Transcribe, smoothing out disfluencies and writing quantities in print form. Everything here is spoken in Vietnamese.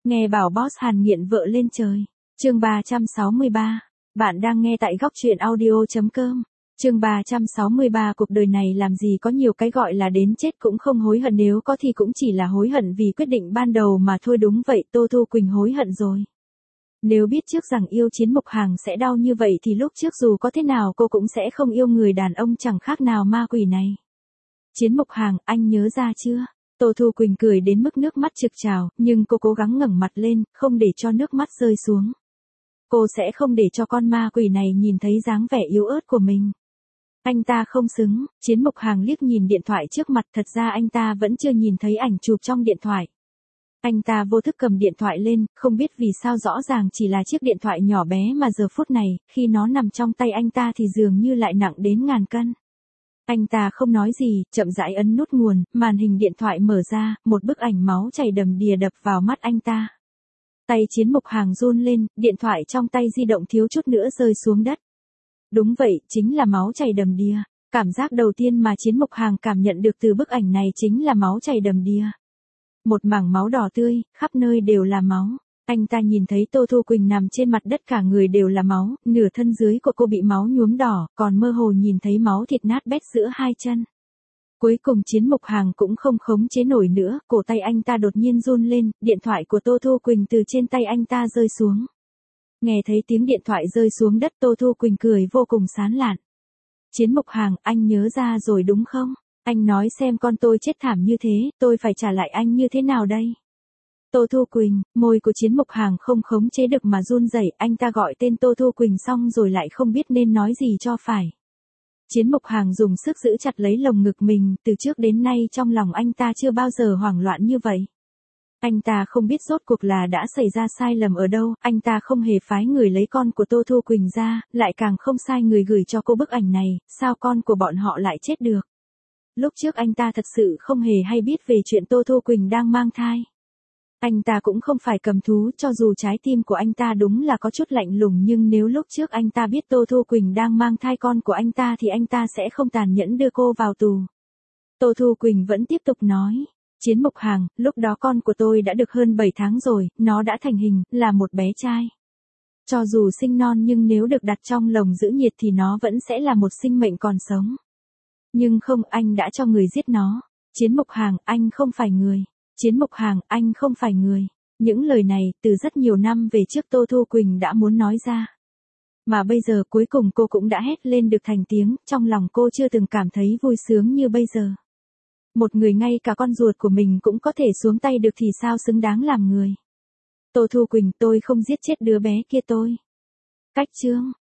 Nghe bảo boss Hàn nghiện vợ lên trời. Chương 363. Bạn đang nghe tại góc truyện audio.com. Chương 363. Cuộc đời này làm gì có nhiều cái gọi là đến chết cũng không hối hận, nếu có thì cũng chỉ là hối hận vì quyết định ban đầu mà thôi. Đúng vậy, Tô Thu Quỳnh hối hận rồi. Nếu biết trước rằng yêu Chiến Mục Hàng sẽ đau như vậy thì lúc trước dù có thế nào cô cũng sẽ không yêu người đàn ông chẳng khác nào ma quỷ này. Chiến Mục Hàng, anh nhớ ra chưa? Tô Thu Quỳnh cười đến mức nước mắt trực trào, nhưng cô cố gắng ngẩng mặt lên, không để cho nước mắt rơi xuống. Cô sẽ không để cho con ma quỷ này nhìn thấy dáng vẻ yếu ớt của mình. Anh ta không xứng. Chiến Mục Hàng liếc nhìn điện thoại trước mặt, thật ra anh ta vẫn chưa nhìn thấy ảnh chụp trong điện thoại. Anh ta vô thức cầm điện thoại lên, không biết vì sao rõ ràng chỉ là chiếc điện thoại nhỏ bé mà giờ phút này, khi nó nằm trong tay anh ta thì dường như lại nặng đến ngàn cân. Anh ta không nói gì, chậm rãi ấn nút nguồn, màn hình điện thoại mở ra, một bức ảnh máu chảy đầm đìa đập vào mắt anh ta. Tay Chiến Mục Hàng run lên, điện thoại trong tay di động thiếu chút nữa rơi xuống đất. Đúng vậy, chính là máu chảy đầm đìa. Cảm giác đầu tiên mà Chiến Mục Hàng cảm nhận được từ bức ảnh này chính là máu chảy đầm đìa. Một mảng máu đỏ tươi, khắp nơi đều là máu. Anh ta nhìn thấy Tô Thu Quỳnh nằm trên mặt đất, cả người đều là máu, nửa thân dưới của cô bị máu nhuốm đỏ, còn mơ hồ nhìn thấy máu thịt nát bét giữa hai chân. Cuối cùng Chiến Mục Hàng cũng không khống chế nổi nữa, cổ tay anh ta đột nhiên run lên, điện thoại của Tô Thu Quỳnh từ trên tay anh ta rơi xuống. Nghe thấy tiếng điện thoại rơi xuống đất, Tô Thu Quỳnh cười vô cùng sán lạn. Chiến Mục Hàng, anh nhớ ra rồi đúng không? Anh nói xem con tôi chết thảm như thế, tôi phải trả lại anh như thế nào đây? Tô Thu Quỳnh, môi của Chiến Mục Hàng không khống chế được mà run rẩy, anh ta gọi tên Tô Thu Quỳnh xong rồi lại không biết nên nói gì cho phải. Chiến Mục Hàng dùng sức giữ chặt lấy lồng ngực mình, từ trước đến nay trong lòng anh ta chưa bao giờ hoảng loạn như vậy. Anh ta không biết rốt cuộc là đã xảy ra sai lầm ở đâu, anh ta không hề phái người lấy con của Tô Thu Quỳnh ra, lại càng không sai người gửi cho cô bức ảnh này, sao con của bọn họ lại chết được. Lúc trước anh ta thật sự không hề hay biết về chuyện Tô Thu Quỳnh đang mang thai. Anh ta cũng không phải cầm thú, cho dù trái tim của anh ta đúng là có chút lạnh lùng, nhưng nếu lúc trước anh ta biết Tô Thu Quỳnh đang mang thai con của anh ta thì anh ta sẽ không tàn nhẫn đưa cô vào tù. Tô Thu Quỳnh vẫn tiếp tục nói. Chiến Mục Hàng, lúc đó con của tôi đã được hơn 7 tháng rồi, nó đã thành hình, là một bé trai. Cho dù sinh non nhưng nếu được đặt trong lồng giữ nhiệt thì nó vẫn sẽ là một sinh mệnh còn sống. Nhưng không, anh đã cho người giết nó. Chiến Mục Hàng, anh không phải người. Chiến Mục Hàng, anh không phải người. Những lời này, từ rất nhiều năm về trước Tô Thu Quỳnh đã muốn nói ra. Mà bây giờ cuối cùng cô cũng đã hét lên được thành tiếng, trong lòng cô chưa từng cảm thấy vui sướng như bây giờ. Một người ngay cả con ruột của mình cũng có thể xuống tay được thì sao xứng đáng làm người. Tô Thu Quỳnh, tôi không giết chết đứa bé kia tôi. Cách chương.